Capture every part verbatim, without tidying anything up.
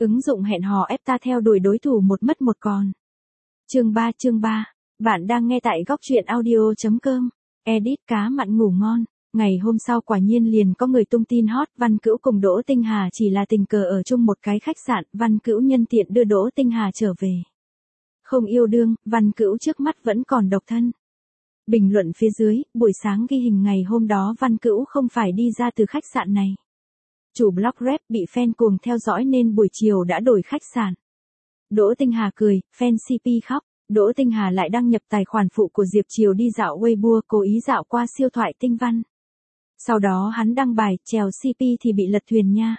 Ứng dụng hẹn hò ép ta theo đuổi đối thủ một mất một còn. Chương ba chương ba. Bạn đang nghe tại góc truyện audio chấm com. Edit cá mặn ngủ ngon. Ngày hôm sau quả nhiên liền có người tung tin hot, Văn Cữu cùng Đỗ Tinh Hà chỉ là tình cờ ở chung một cái khách sạn, Văn Cữu nhân tiện đưa Đỗ Tinh Hà trở về. Không yêu đương, Văn Cữu trước mắt vẫn còn độc thân. Bình luận phía dưới, buổi sáng ghi hình ngày hôm đó Văn Cữu không phải đi ra từ khách sạn này. Chủ blog rap bị fan cuồng theo dõi nên buổi chiều đã đổi khách sạn. Đỗ Tinh Hà cười, fan xê pê khóc. Đỗ Tinh Hà lại đăng nhập tài khoản phụ của Diệp Triều đi dạo Weibo, cố ý dạo qua siêu thoại tinh văn. Sau đó hắn đăng bài, trèo xê pê thì bị lật thuyền nha.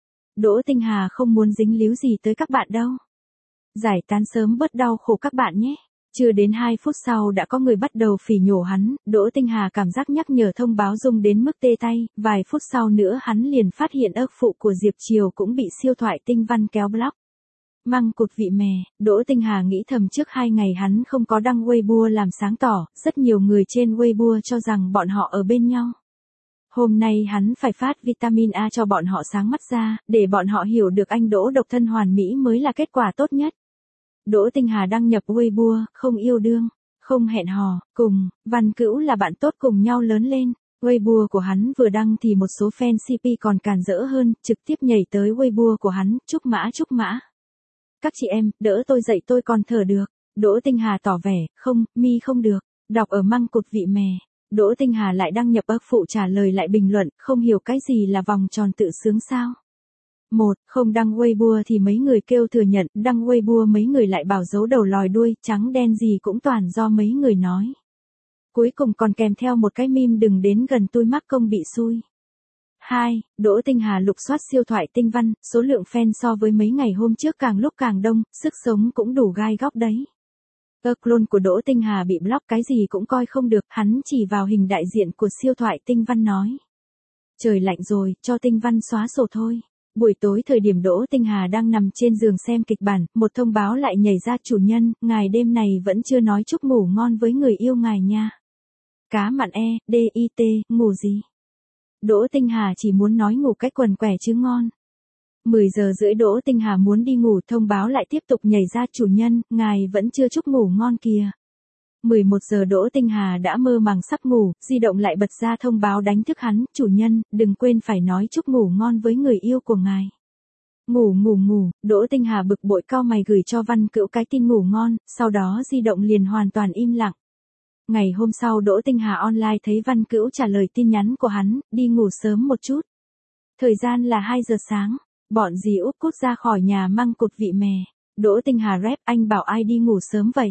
Đỗ Tinh Hà không muốn dính líu gì tới các bạn đâu. Giải tán sớm bớt đau khổ các bạn nhé. Chưa đến hai phút sau đã có người bắt đầu phỉ nhổ hắn, Đỗ Tinh Hà cảm giác nhắc nhở thông báo rung đến mức tê tay, vài phút sau nữa hắn liền phát hiện ức phụ của Diệp Triều cũng bị siêu thoại tinh văn kéo block. Măng cụt vị mè, Đỗ Tinh Hà nghĩ thầm trước hai ngày hắn không có đăng Weibo làm sáng tỏ, rất nhiều người trên Weibo cho rằng bọn họ ở bên nhau. Hôm nay hắn phải phát vitamin A cho bọn họ sáng mắt ra, để bọn họ hiểu được anh Đỗ độc thân hoàn mỹ mới là kết quả tốt nhất. Đỗ Tinh Hà đăng nhập Weibo, không yêu đương, không hẹn hò, cùng, Văn Cữu là bạn tốt cùng nhau lớn lên. Weibo của hắn vừa đăng thì một số fan xê pê còn càn rỡ hơn, trực tiếp nhảy tới Weibo của hắn, chúc mã chúc mã. Các chị em, đỡ tôi dậy tôi còn thở được. Đỗ Tinh Hà tỏ vẻ, không, mi không được, đọc ở măng cụt vị mè. Đỗ Tinh Hà lại đăng nhập ức phụ trả lời lại bình luận, không hiểu cái gì là vòng tròn tự sướng sao. Một, không đăng Weibo thì mấy người kêu thừa nhận, đăng Weibo mấy người lại bảo giấu đầu lòi đuôi, trắng đen gì cũng toàn do mấy người nói. Cuối cùng còn kèm theo một cái meme đừng đến gần tôi mắc công bị xui. Hai, Đỗ Tinh Hà lục soát siêu thoại tinh văn, số lượng fan so với mấy ngày hôm trước càng lúc càng đông, sức sống cũng đủ gai góc đấy. Ơ clone của Đỗ Tinh Hà bị block cái gì cũng coi không được, hắn chỉ vào hình đại diện của siêu thoại tinh văn nói. Trời lạnh rồi, cho tinh văn xóa sổ thôi. Buổi tối thời điểm Đỗ Tinh Hà đang nằm trên giường xem kịch bản, một thông báo lại nhảy ra, chủ nhân, ngài đêm này vẫn chưa nói chúc ngủ ngon với người yêu ngài nha. Cá mặn e, D I T, ngủ gì? Đỗ Tinh Hà chỉ muốn nói ngủ cái quần quẻ chứ ngon. mười giờ rưỡi Đỗ Tinh Hà muốn đi ngủ, thông báo lại tiếp tục nhảy ra, chủ nhân, ngài vẫn chưa chúc ngủ ngon kìa. mười một giờ Đỗ Tinh Hà đã mơ màng sắp ngủ, di động lại bật ra thông báo đánh thức hắn, chủ nhân, đừng quên phải nói chúc ngủ ngon với người yêu của ngài. Ngủ ngủ ngủ, Đỗ Tinh Hà bực bội cau mày gửi cho Văn Cữu cái tin ngủ ngon, sau đó di động liền hoàn toàn im lặng. Ngày hôm sau Đỗ Tinh Hà online thấy Văn Cữu trả lời tin nhắn của hắn, đi ngủ sớm một chút. Thời gian là hai giờ sáng, bọn dì úp cút ra khỏi nhà măng cụt vị mè. Đỗ Tinh Hà rep, anh bảo ai đi ngủ sớm vậy?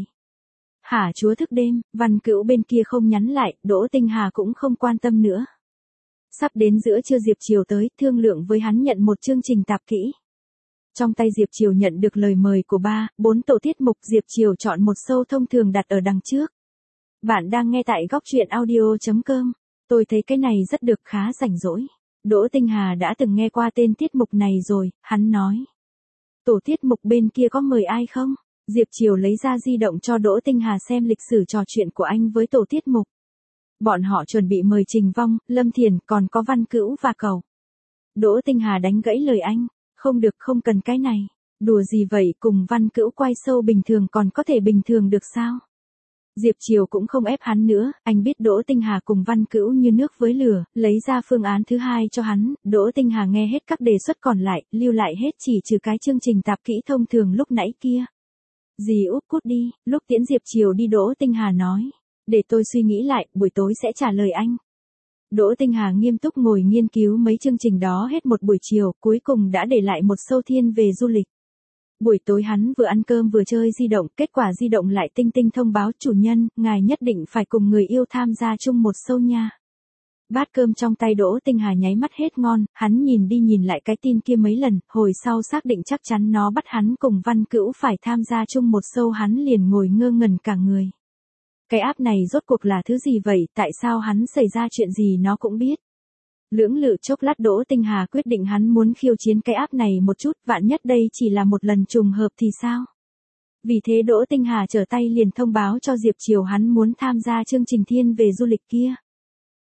Hả chúa thức đêm, Văn Cữu bên kia không nhắn lại, Đỗ Tinh Hà cũng không quan tâm nữa. Sắp đến giữa trưa Diệp Triều tới, thương lượng với hắn nhận một chương trình tạp kỹ. Trong tay Diệp Triều nhận được lời mời của ba, bốn tổ tiết mục, Diệp Triều chọn một show thông thường đặt ở đằng trước. Bạn đang nghe tại góc truyện audio chấm com. Tôi thấy cái này rất được, khá rảnh rỗi. Đỗ Tinh Hà đã từng nghe qua tên tiết mục này rồi, hắn nói. Tổ tiết mục bên kia có mời ai không? Diệp Triều lấy ra di động cho Đỗ Tinh Hà xem lịch sử trò chuyện của anh với tổ tiết mục. Bọn họ chuẩn bị mời Trình Vong, Lâm Thiền, còn có Văn Cữu và Cầu. Đỗ Tinh Hà đánh gãy lời anh. Không được, không cần cái này. Đùa gì vậy, cùng Văn Cữu quay show bình thường còn có thể bình thường được sao? Diệp Triều cũng không ép hắn nữa, anh biết Đỗ Tinh Hà cùng Văn Cữu như nước với lửa, lấy ra phương án thứ hai cho hắn, Đỗ Tinh Hà nghe hết các đề xuất còn lại, lưu lại hết chỉ trừ cái chương trình tạp kỹ thông thường lúc nãy kia. Dì úp cút đi, lúc tiễn Diệp Triều đi Đỗ Tinh Hà nói, để tôi suy nghĩ lại, buổi tối sẽ trả lời anh. Đỗ Tinh Hà nghiêm túc ngồi nghiên cứu mấy chương trình đó hết một buổi chiều, cuối cùng đã để lại một show thiên về du lịch. Buổi tối hắn vừa ăn cơm vừa chơi di động, kết quả di động lại tinh tinh thông báo, chủ nhân, ngài nhất định phải cùng người yêu tham gia chung một show nha. Bát cơm trong tay Đỗ Tinh Hà nháy mắt hết ngon, hắn nhìn đi nhìn lại cái tin kia mấy lần, hồi sau xác định chắc chắn nó bắt hắn cùng Văn Cữu phải tham gia chung một show, hắn liền ngồi ngơ ngẩn cả người. Cái app này rốt cuộc là thứ gì vậy, tại sao hắn xảy ra chuyện gì nó cũng biết. Lưỡng lự chốc lát Đỗ Tinh Hà quyết định hắn muốn khiêu chiến cái app này một chút, vạn nhất đây chỉ là một lần trùng hợp thì sao? Vì thế Đỗ Tinh Hà trở tay liền thông báo cho Diệp Triều hắn muốn tham gia chương trình thiên về du lịch kia.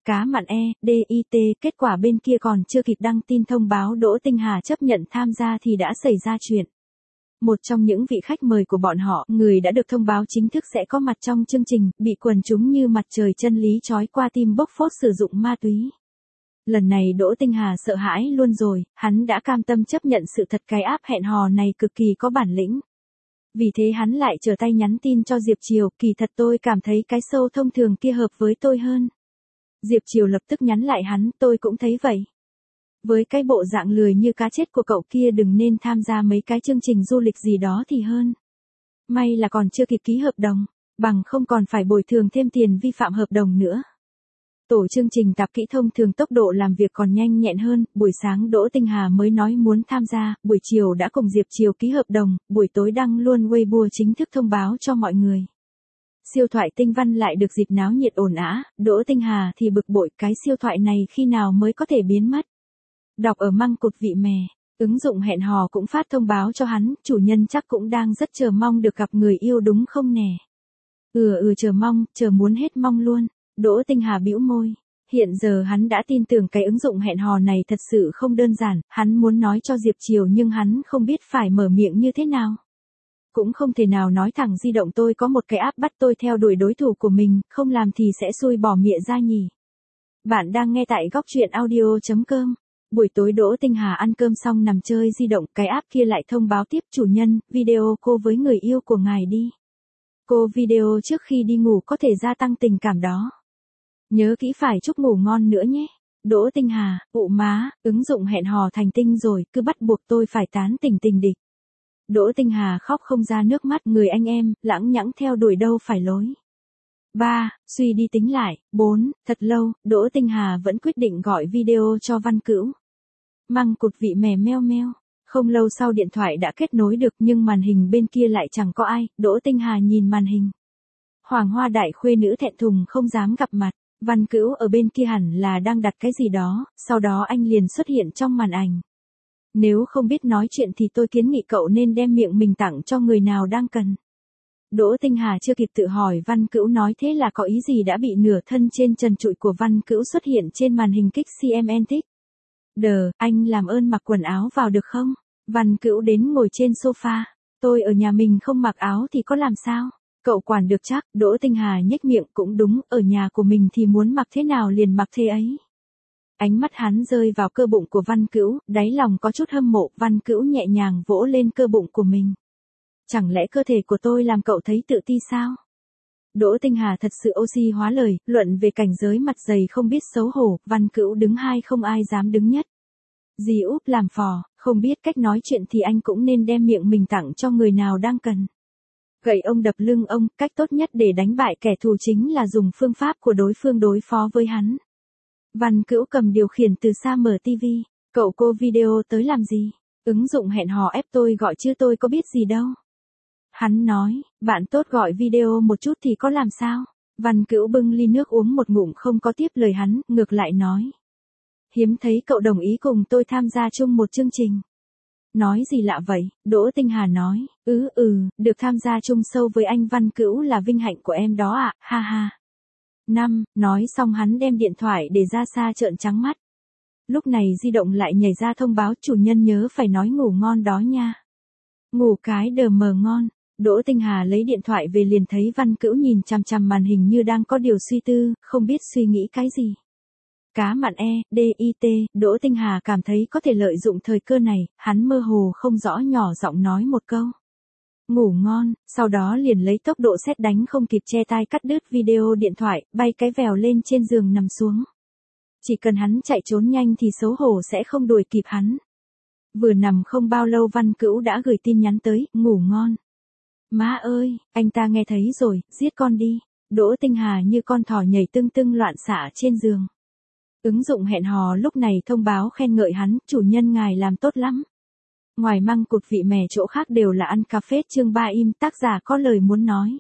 Cá mặn E, D I T, kết quả bên kia còn chưa kịp đăng tin thông báo Đỗ Tinh Hà chấp nhận tham gia thì đã xảy ra chuyện. Một trong những vị khách mời của bọn họ, người đã được thông báo chính thức sẽ có mặt trong chương trình, bị quần chúng như mặt trời chân lý chói qua tim bốc phốt sử dụng ma túy. Lần này Đỗ Tinh Hà sợ hãi luôn rồi, hắn đã cam tâm chấp nhận sự thật cái app hẹn hò này cực kỳ có bản lĩnh. Vì thế hắn lại trở tay nhắn tin cho Diệp Triều, kỳ thật tôi cảm thấy cái show thông thường kia hợp với tôi hơn. Diệp Triều lập tức nhắn lại hắn, tôi cũng thấy vậy. Với cái bộ dạng lười như cá chết của cậu kia đừng nên tham gia mấy cái chương trình du lịch gì đó thì hơn. May là còn chưa kịp ký hợp đồng, bằng không còn phải bồi thường thêm tiền vi phạm hợp đồng nữa. Tổ chương trình tạp kỹ thông thường tốc độ làm việc còn nhanh nhẹn hơn, buổi sáng Đỗ Tinh Hà mới nói muốn tham gia, buổi chiều đã cùng Diệp Triều ký hợp đồng, buổi tối đăng luôn Weibo chính thức thông báo cho mọi người. Siêu thoại Tinh Văn lại được dịp náo nhiệt ồn ào, Đỗ Tinh Hà thì bực bội cái siêu thoại này khi nào mới có thể biến mất. Đọc ở măng cụt vị mè, ứng dụng hẹn hò cũng phát thông báo cho hắn, chủ nhân chắc cũng đang rất chờ mong được gặp người yêu đúng không nè. Ừ ừ chờ mong, chờ muốn hết mong luôn. Đỗ Tinh Hà bĩu môi. Hiện giờ hắn đã tin tưởng cái ứng dụng hẹn hò này thật sự không đơn giản, hắn muốn nói cho Diệp Triều nhưng hắn không biết phải mở miệng như thế nào. Cũng không thể nào nói thẳng di động tôi có một cái app bắt tôi theo đuổi đối thủ của mình, không làm thì sẽ xui bỏ mịa ra nhỉ. Bạn đang nghe tại góc truyện audio chấm com. Buổi tối Đỗ Tinh Hà ăn cơm xong nằm chơi di động, cái app kia lại thông báo tiếp chủ nhân, video cô với người yêu của ngài đi. Cô video trước khi đi ngủ có thể gia tăng tình cảm đó. Nhớ kỹ phải chúc ngủ ngon nữa nhé. Đỗ Tinh Hà, ụ má, ứng dụng hẹn hò thành tinh rồi, cứ bắt buộc tôi phải tán tỉnh tình địch. Đỗ Tinh Hà khóc không ra nước mắt, người anh em, lãng nhãng theo đuổi đâu phải lối. ba. Suy đi tính lại. bốn. Thật lâu, Đỗ Tinh Hà vẫn quyết định gọi video cho Văn Cữu. Măng cụt vị mè meo meo. Không lâu sau điện thoại đã kết nối được nhưng màn hình bên kia lại chẳng có ai, Đỗ Tinh Hà nhìn màn hình. Hoàng Hoa đại khuê nữ thẹn thùng không dám gặp mặt, Văn Cữu ở bên kia hẳn là đang đặt cái gì đó, sau đó anh liền xuất hiện trong màn ảnh. Nếu không biết nói chuyện thì tôi kiến nghị cậu nên đem miệng mình tặng cho người nào đang cần. Đỗ Tinh Hà chưa kịp tự hỏi Văn Cữu nói thế là có ý gì đã bị nửa thân trên trần trụi của Văn Cữu xuất hiện trên màn hình kích xê em en thích. Đờ, anh làm ơn mặc quần áo vào được không? Văn Cữu đến ngồi trên sofa. Tôi ở nhà mình không mặc áo thì có làm sao? Cậu quản được chắc, Đỗ Tinh Hà nhếch miệng cũng đúng, ở nhà của mình thì muốn mặc thế nào liền mặc thế ấy. Ánh mắt hắn rơi vào cơ bụng của Văn Cữu, đáy lòng có chút hâm mộ, Văn Cữu nhẹ nhàng vỗ lên cơ bụng của mình. Chẳng lẽ cơ thể của tôi làm cậu thấy tự ti sao? Đỗ Tinh Hà thật sự oxy hóa lời, luận về cảnh giới mặt dày không biết xấu hổ, Văn Cữu đứng hai không ai dám đứng nhất. Dì úp làm phò, không biết cách nói chuyện thì anh cũng nên đem miệng mình tặng cho người nào đang cần. Gậy ông đập lưng ông, cách tốt nhất để đánh bại kẻ thù chính là dùng phương pháp của đối phương đối phó với hắn. Văn Cữu cầm điều khiển từ xa mở tivi, cậu cô video tới làm gì? Ứng dụng hẹn hò ép tôi gọi chứ tôi có biết gì đâu. Hắn nói, bạn tốt gọi video một chút thì có làm sao? Văn Cữu bưng ly nước uống một ngụm không có tiếp lời hắn, ngược lại nói. Hiếm thấy cậu đồng ý cùng tôi tham gia chung một chương trình. Nói gì lạ vậy? Đỗ Tinh Hà nói, ừ ừ, được tham gia chung show với anh Văn Cữu là vinh hạnh của em đó ạ, ha ha. năm. Nói xong hắn đem điện thoại để ra xa trợn trắng mắt. Lúc này di động lại nhảy ra thông báo chủ nhân nhớ phải nói ngủ ngon đó nha. Ngủ cái đờ mờ ngon. Đỗ Tinh Hà lấy điện thoại về liền thấy Văn Cữu nhìn chằm chằm màn hình như đang có điều suy tư, không biết suy nghĩ cái gì. Cá mặn E, D I T, Đỗ Tinh Hà cảm thấy có thể lợi dụng thời cơ này, hắn mơ hồ không rõ nhỏ giọng nói một câu. Ngủ ngon, sau đó liền lấy tốc độ sét đánh không kịp che tai cắt đứt video điện thoại, bay cái vèo lên trên giường nằm xuống. Chỉ cần hắn chạy trốn nhanh thì xấu hổ sẽ không đuổi kịp hắn. Vừa nằm không bao lâu Văn Cữu đã gửi tin nhắn tới, ngủ ngon. Má ơi, anh ta nghe thấy rồi, giết con đi. Đỗ Tinh Hà như con thỏ nhảy tưng tưng loạn xạ trên giường. Ứng dụng hẹn hò lúc này thông báo khen ngợi hắn, chủ nhân ngài làm tốt lắm. Ngoài măng cụt vị mè chỗ khác đều là ăn cà phê. Chương ba im, tác giả có lời muốn nói.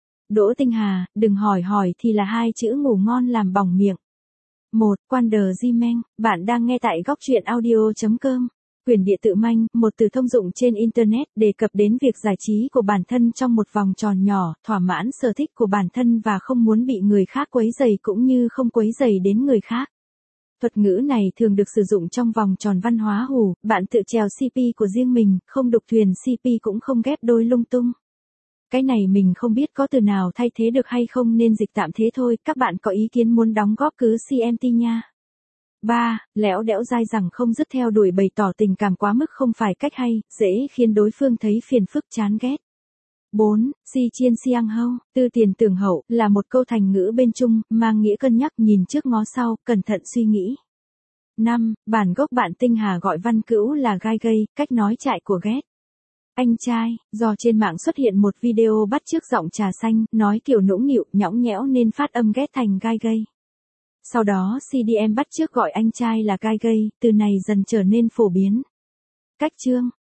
Đỗ Tinh Hà, đừng hỏi hỏi thì là hai chữ ngủ ngon làm bỏng miệng. một. Wonder Gmail, bạn đang nghe tại góc truyện audio chấm com. Quyền địa tự manh, một từ thông dụng trên Internet đề cập đến việc giải trí của bản thân trong một vòng tròn nhỏ, thỏa mãn sở thích của bản thân và không muốn bị người khác quấy rầy cũng như không quấy rầy đến người khác. Thuật ngữ này thường được sử dụng trong vòng tròn văn hóa hù, bạn tự trèo xê pê của riêng mình, không đục thuyền xê pê cũng không ghép đôi lung tung. Cái này mình không biết có từ nào thay thế được hay không nên dịch tạm thế thôi, các bạn có ý kiến muốn đóng góp cứ xê em tê nha. ba. Lẽo đẽo dai dẳng không dứt theo đuổi bày tỏ tình cảm quá mức không phải cách hay, dễ khiến đối phương thấy phiền phức chán ghét. bốn. Si chiên siang hâu, tư tiền tưởng hậu, là một câu thành ngữ bên Trung, mang nghĩa cân nhắc nhìn trước ngó sau, cẩn thận suy nghĩ. năm. Bản gốc bạn Tinh Hà gọi Văn Cữu là gai gây, cách nói chạy của ghét. Anh trai, do trên mạng xuất hiện một video bắt chước giọng trà xanh, nói kiểu nũng nịu, nhõng nhẽo nên phát âm ghét thành gai gây. Sau đó xê đê em bắt chước gọi anh trai là gai gây, từ này dần trở nên phổ biến. Cách chương,